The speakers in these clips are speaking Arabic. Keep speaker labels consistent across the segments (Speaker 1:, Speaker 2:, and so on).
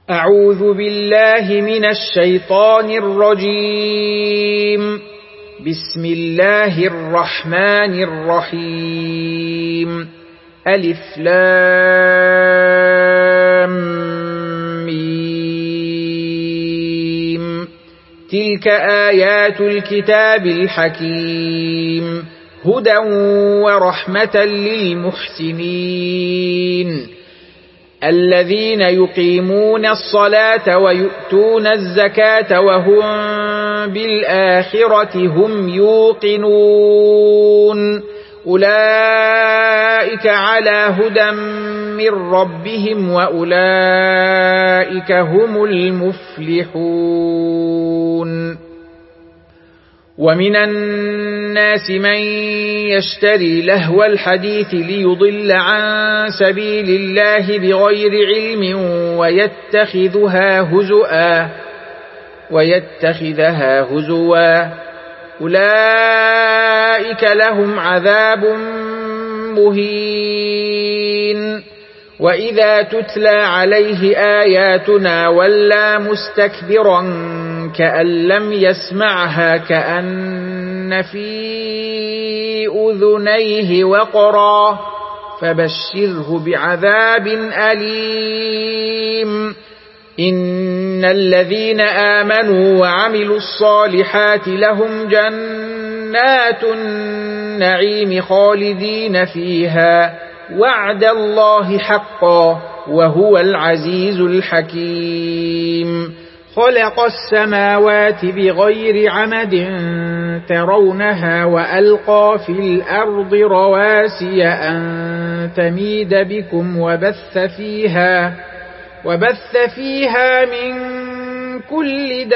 Speaker 1: أعوذ بالله من الشيطان الرجيم. بسم الله الرحمن الرحيم. ألف لام ميم. تلك آيات الكتاب الحكيم، هدى ورحمة للمحسنين الذين يقيمون الصلاة ويؤتون الزكاة وهم بالآخرة هم يوقنون. أولئك على هدى من ربهم وأولئك هم المفلحون. ومن الناس من يشتري لهو الحديث ليضل عن سبيل الله بغير علم ويتخذها هزوا. أولئك لهم عذاب مهين. وإذا تتلى عليه آياتنا ولى مستكبرا كأن لم يسمعها كأن في أذنيه وقرا، فبشره بعذاب أليم. إن الذين آمنوا وعملوا الصالحات لهم جنات النعيم خالدين فيها، وعد الله حقا وهو العزيز الحكيم. خلق السماوات بغير عمد ترونها وألقى في الأرض رواسي أن تميد بكم وبث فيها من كل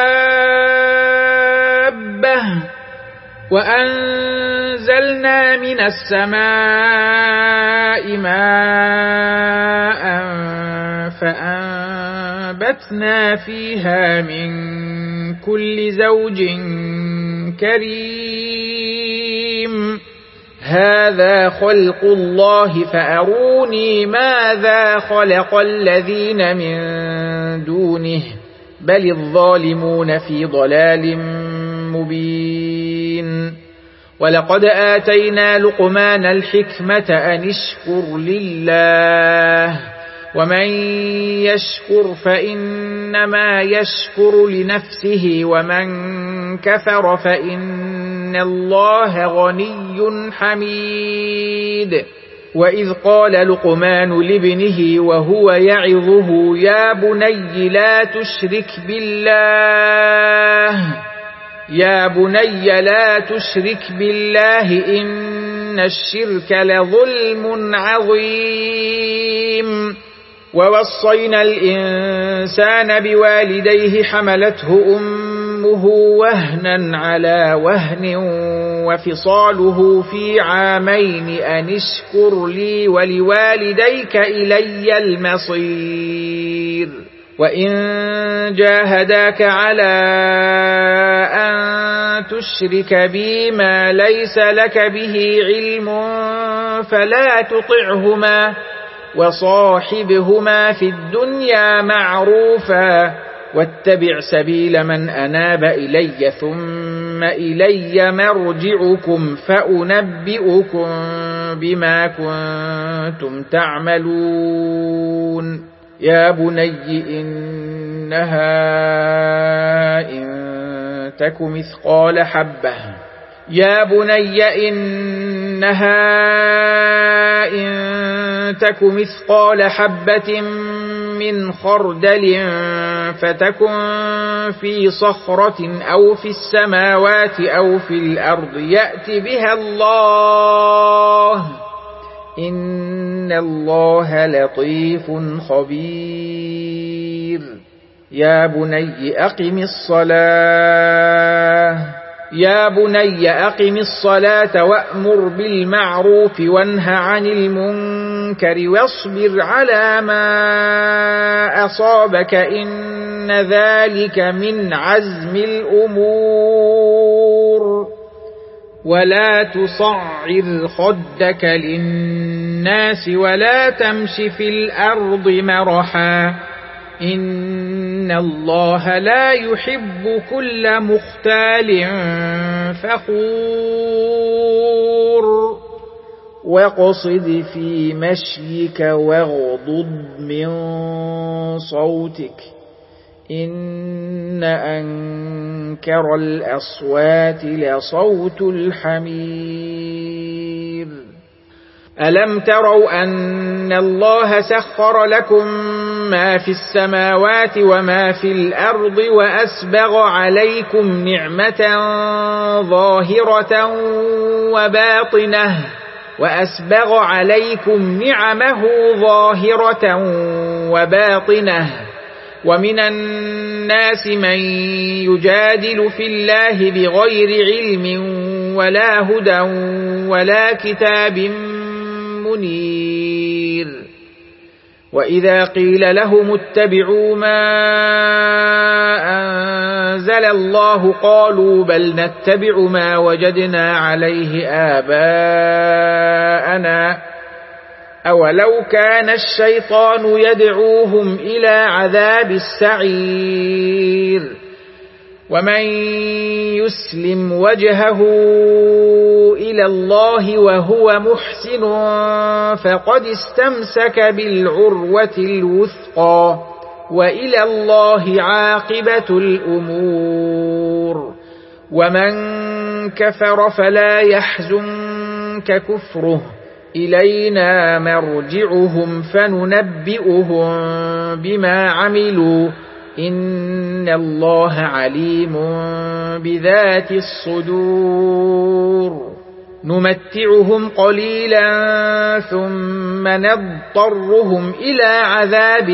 Speaker 1: دابة، وأنزلنا من السماء ماء فأنبتنا فيها من كل زوج كريم. هذا خلق الله فأروني ماذا خلق الذين من دونه، بل الظالمون في ضلال مبين. ولقد آتينا لقمان الحكمة أن اشكر لله، ومن يشكر فإنما يشكر لنفسه، ومن كفر فإن الله غني حميد. وإذ قال لقمان لابنه وهو يعظه يا بني لا تشرك بالله إن الشرك لظلم عظيم. ووصينا الإنسان بوالديه حملته أمه وهنا على وهن وفصاله في عامين أن اشكر لي ولوالديك إلي المصير. وإن جاهداك على أن تشرك بي ما ليس لك به علم فلا تطعهما، وصاحبهما في الدنيا معروفا، واتبع سبيل من أناب إلي ثم إلي مرجعكم فأنبئكم بما كنتم تعملون. يا بني إنها إن تك مثقال حبة من خردل فتكن في صخرة أو في السماوات أو في الأرض يأت بها الله، إن الله لطيف خبير. يا بني أقم الصلاة وأمر بالمعروف وانه عن المنكر واصبر على ما أصابك إن ذلك من عزم الأمور. ولا تصعر خدك للناس ولا تمش في الأرض مرحا إن الله لا يحب كل مختال فخور واقصد في مشيك واغضض من صوتك إن أنكر الأصوات لصوت الحمير ألم تروا أن الله سخر لكم ما في السماوات وما في الأرض وأسبغ عليكم نعمة ظاهرة وباطنة وأسبغ عليكم نعمه ظاهرة وباطنة ومن الناس من يجادل في الله بغير علم ولا هدى ولا كتاب منير وإذا قيل لهم اتبعوا ما أنزل الله قالوا بل نتبع ما وجدنا عليه آباءنا أولو كان الشيطان يدعوهم إلى عذاب السعير ومن يسلم وجهه إلى الله وهو محسن فقد استمسك بالعروة الوثقى وإلى الله عاقبة الأمور ومن كفر فلا يحزنك كفره إلينا مرجعهم فننبئهم بما عملوا إن الله عليم بذات الصدور نمتعهم قليلا ثم نضطرهم إلى عذاب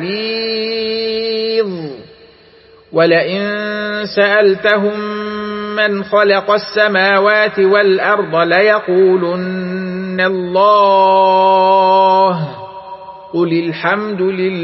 Speaker 1: غليظ ولئن سألتهم من خلق السماوات والأرض ليقولن الله قل الحمد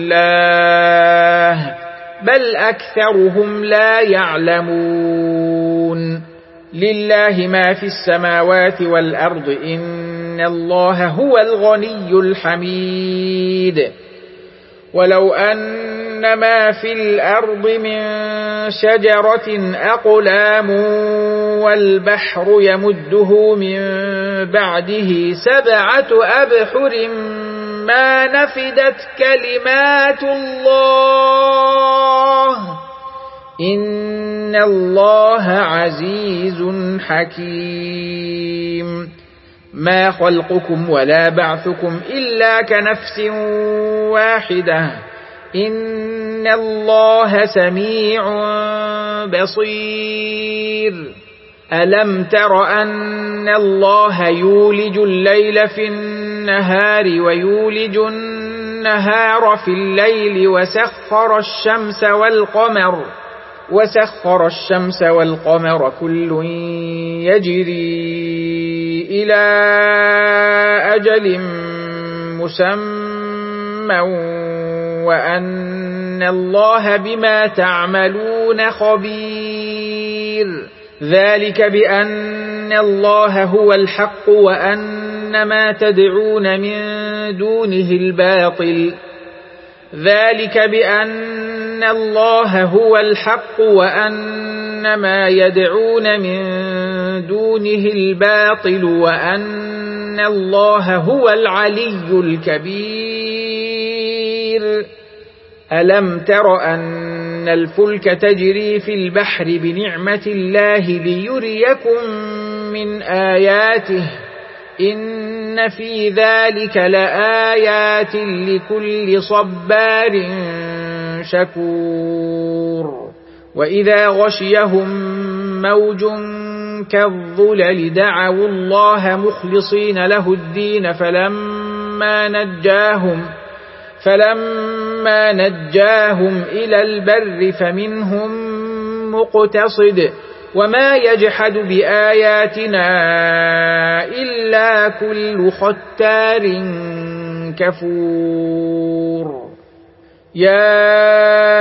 Speaker 1: لله بل أكثرهم لا يعلمون لله ما في السماوات والأرض إن الله هو الغني الحميد ولو أن ما في الأرض من شجرة أقلام والبحر يمده من بعده 7 أبحر ما نفدت كلمات الله إن الله عزيز حكيم ما خلقكم ولا بعثكم إلا كنفس واحدة إن الله سميع بصير ألم تر أن الله يولج الليل في النهار ويولج النهار في الليل وسخر الشمس والقمر كل يجري إلى أجل مسمى وأن الله بما تعملون خبير ذلك بأن الله هو الحق وأن ما تدعون من دونه الباطل ذلك بأن الله هو الحق وأن ما يدعون من دونه الباطل وأن الله هو العلي الكبير ألم تر أن الفلك تجري في البحر بنعمة الله ليريكم من آياته إن في ذلك لآيات لكل صبار شكور وإذا غشيهم موج كالظلل دعوا الله مخلصين له الدين فلما نجاهم إلى البر فمنهم مقتصد وما يجحد بآياتنا إلا كل ختار كفور يا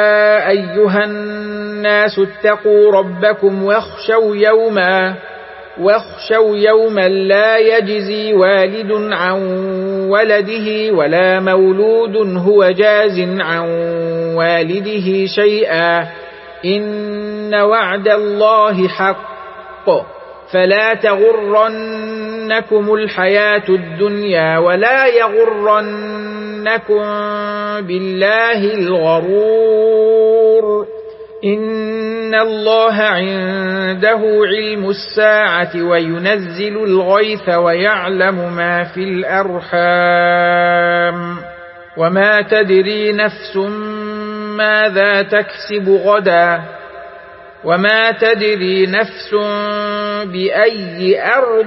Speaker 1: أيها الناس اتقوا ربكم واخشوا واخشوا يوما لا يجزي والد عن ولده ولا مولود هو جاز عن والده شيئا إن وعد الله حق فلا تغرنكم الحياة الدنيا ولا يغرنكم بالله الغرور إن الله عنده علم الساعة وينزل الغيث ويعلم ما في الأرحام وما تدري نفس ماذا تكسب غدا وما تدري نفس بأي أرض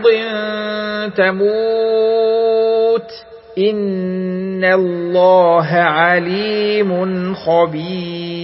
Speaker 1: تموت إن الله عليم خبير.